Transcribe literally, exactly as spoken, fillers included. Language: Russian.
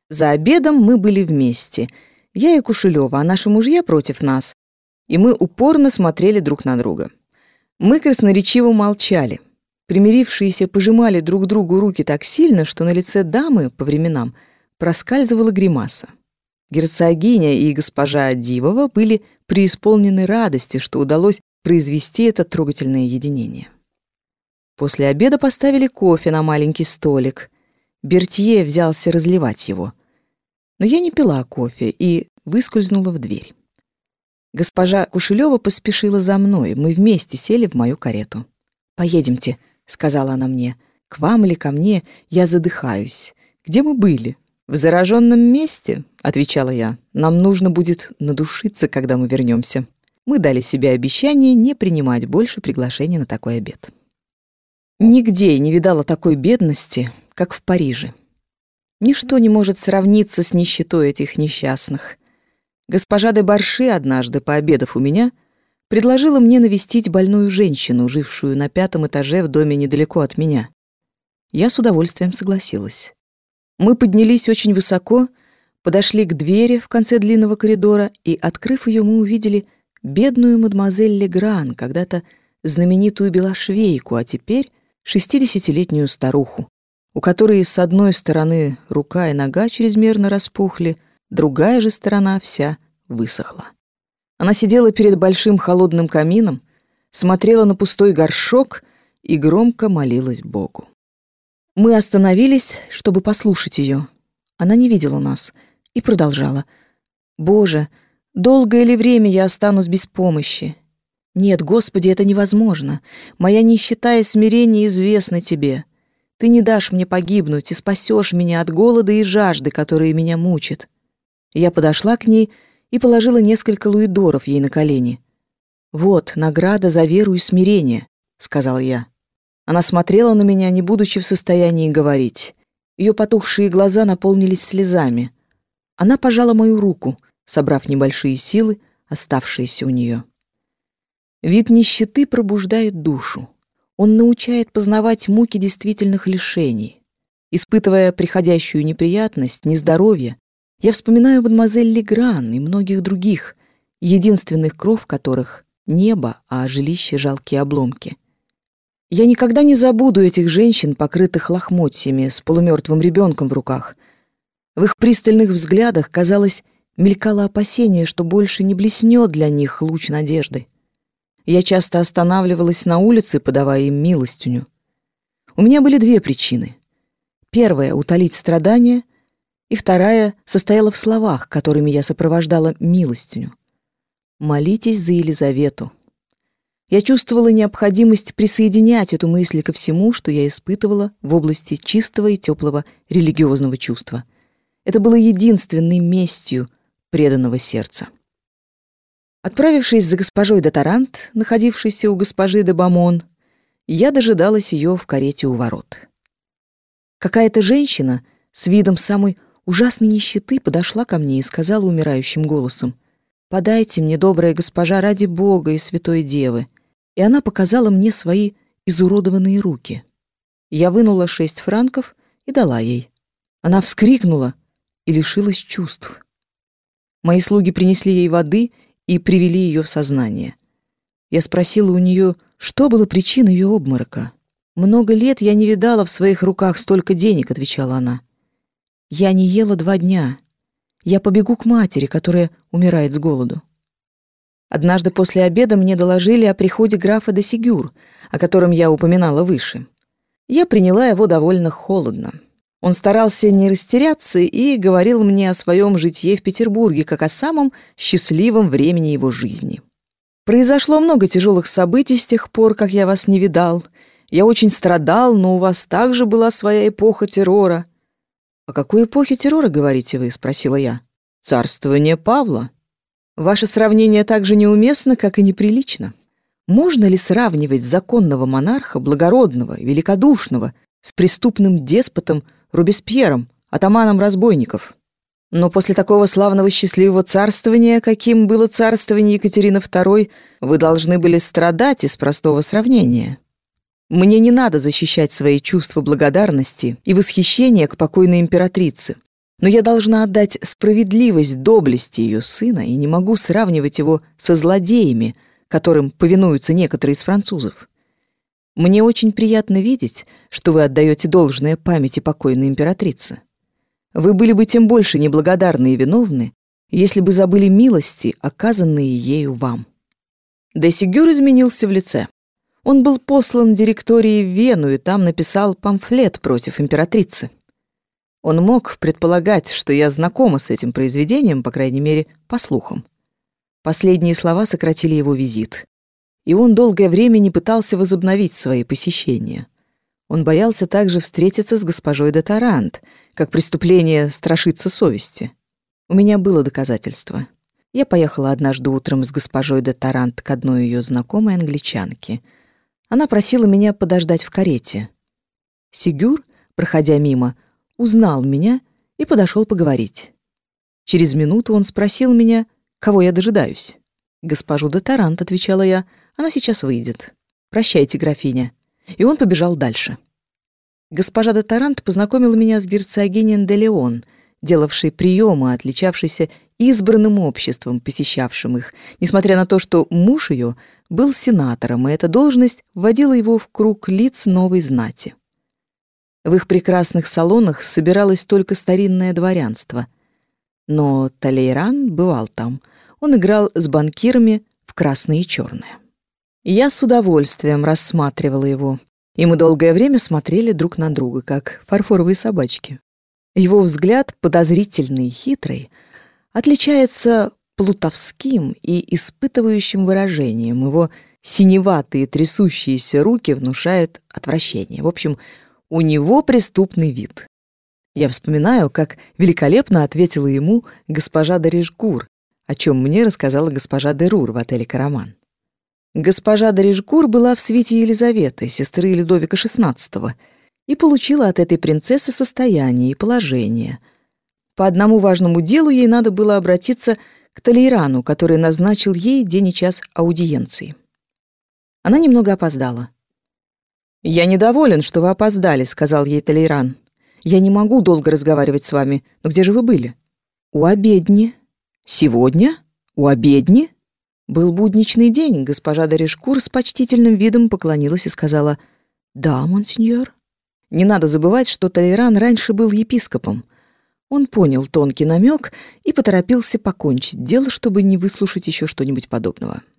За обедом мы были вместе. Я и Кушелёва, а наши мужья против нас. И мы упорно смотрели друг на друга. Мы красноречиво молчали. Примирившиеся пожимали друг другу руки так сильно, что на лице дамы по временам проскальзывала гримаса. Герцогиня и госпожа Дивова были преисполнены радости, что удалось произвести это трогательное единение. После обеда поставили кофе на маленький столик. Бертье взялся разливать его. Но я не пила кофе и выскользнула в дверь. Госпожа Кушелёва поспешила за мной. Мы вместе сели в мою карету. «Поедемте», — сказала она мне. «К вам или ко мне? Я задыхаюсь. Где мы были?» «В зараженном месте», — отвечала я. «Нам нужно будет надушиться, когда мы вернемся». Мы дали себе обещание не принимать больше приглашений на такой обед. Нигде я не видала такой бедности, как в Париже. Ничто не может сравниться с нищетой этих несчастных. Госпожа де Барши однажды, пообедав у меня, предложила мне навестить больную женщину, жившую на пятом этаже в доме недалеко от меня. Я с удовольствием согласилась. Мы поднялись очень высоко, подошли к двери в конце длинного коридора, и, открыв ее, мы увидели бедную мадемуазель Легран, когда-то знаменитую белошвейку, а теперь шестидесятилетнюю старуху, у которой с одной стороны рука и нога чрезмерно распухли, другая же сторона вся высохла. Она сидела перед большим холодным камином, смотрела на пустой горшок и громко молилась Богу. Мы остановились, чтобы послушать ее. Она не видела нас и продолжала. «Боже, долгое ли время я останусь без помощи? Нет, Господи, это невозможно. Моя нищета и смирение известны Тебе. Ты не дашь мне погибнуть и спасешь меня от голода и жажды, которые меня мучат». Я подошла к ней и положила несколько луидоров ей на колени. «Вот награда за веру и смирение», — сказал я. Она смотрела на меня, не будучи в состоянии говорить. Ее потухшие глаза наполнились слезами. Она пожала мою руку, собрав небольшие силы, оставшиеся у нее. Вид нищеты пробуждает душу. Он научает познавать муки действительных лишений. Испытывая приходящую неприятность, нездоровье, я вспоминаю мадемуазель Легран и многих других, единственных кров которых — небо, а жилище — жалкие обломки. Я никогда не забуду этих женщин, покрытых лохмотьями, с полумертвым ребенком в руках. В их пристальных взглядах, казалось, мелькало опасение, что больше не блеснет для них луч надежды. Я часто останавливалась на улице, подавая им милостыню. У меня были две причины. Первая — утолить страдания, и вторая состояла в словах, которыми я сопровождала милостыню. «Молитесь за Елизавету». Я чувствовала необходимость присоединять эту мысль ко всему, что я испытывала в области чистого и теплого религиозного чувства. Это было единственной местью преданного сердца. Отправившись за госпожой де Тарант, находившейся у госпожи де Бамон, я дожидалась ее в карете у ворот. Какая-то женщина с видом самой ужасной нищеты подошла ко мне и сказала умирающим голосом: «Подайте мне, добрая госпожа, ради Бога и Святой Девы». И она показала мне свои изуродованные руки. Я вынула шесть франков и дала ей. Она вскрикнула и лишилась чувств. Мои слуги принесли ей воды и привели ее в сознание. Я спросила у нее, что было причиной ее обморока. «Много лет я не видала в своих руках столько денег», — отвечала она. «Я не ела два дня. Я побегу к матери, которая умирает с голоду». Однажды после обеда мне доложили о приходе графа де Сигюр, о котором я упоминала выше. Я приняла его довольно холодно. Он старался не растеряться и говорил мне о своем житье в Петербурге как о самом счастливом времени его жизни. «Произошло много тяжелых событий с тех пор, как я вас не видал. Я очень страдал, но у вас также была своя эпоха террора». «О какой эпохе террора говорите вы?» — спросила я. «Царствование Павла». «Ваше сравнение так же неуместно, как и неприлично. Можно ли сравнивать законного монарха, благородного и великодушного, с преступным деспотом Робеспьером, атаманом разбойников? Но после такого славного счастливого царствования, каким было царствование Екатерины второй, вы должны были страдать из простого сравнения. Мне не надо защищать свои чувства благодарности и восхищения к покойной императрице. Но я должна отдать справедливость доблести ее сына и не могу сравнивать его со злодеями, которым повинуются некоторые из французов. Мне очень приятно видеть, что вы отдаете должное памяти покойной императрицы. Вы были бы тем больше неблагодарны и виновны, если бы забыли милости, оказанные ею вам». Де Сигюр изменился в лице. Он был послан директорией в Вену и там написал памфлет против императрицы. Он мог предполагать, что я знакома с этим произведением, по крайней мере, по слухам. Последние слова сократили его визит, и он долгое время не пытался возобновить свои посещения. Он боялся также встретиться с госпожой де Тарант, как преступление страшится совести. У меня было доказательство. Я поехала однажды утром с госпожой де Тарант к одной ее знакомой англичанке. Она просила меня подождать в карете. Сигюр, проходя мимо, узнал меня и подошел поговорить. Через минуту он спросил меня, кого я дожидаюсь. «Госпожу де Тарант», — отвечала я, — «она сейчас выйдет. Прощайте, графиня». И он побежал дальше. Госпожа де Тарант познакомила меня с герцогиней де Леон, делавшей приемы, отличавшейся избранным обществом, посещавшим их, несмотря на то, что муж ее был сенатором, и эта должность вводила его в круг лиц новой знати. В их прекрасных салонах собиралось только старинное дворянство. Но Талейран бывал там. Он играл с банкирами в красное и черное. Я с удовольствием рассматривала его, и мы долгое время смотрели друг на друга, как фарфоровые собачки. Его взгляд, подозрительный и хитрый, отличается плутовским и испытывающим выражением. Его синеватые трясущиеся руки внушают отвращение. В общем, у него преступный вид. Я вспоминаю, как великолепно ответила ему госпожа де Ришгур, о чем мне рассказала госпожа де Рур в отеле «Караман». Госпожа де Ришгур была в свите Елизаветы, сестры Людовика шестнадцатого, и получила от этой принцессы состояние и положение. По одному важному делу ей надо было обратиться к Талейрану, который назначил ей день и час аудиенции. Она немного опоздала. «Я недоволен, что вы опоздали», — сказал ей Талейран. «Я не могу долго разговаривать с вами. Но где же вы были?» «У обедни». «Сегодня? У обедни?» Был будничный день. Госпожа де Ришгур с почтительным видом поклонилась и сказала: «Да, монсеньор». Не надо забывать, что Талейран раньше был епископом. Он понял тонкий намек и поторопился покончить дело, чтобы не выслушать еще что-нибудь подобного.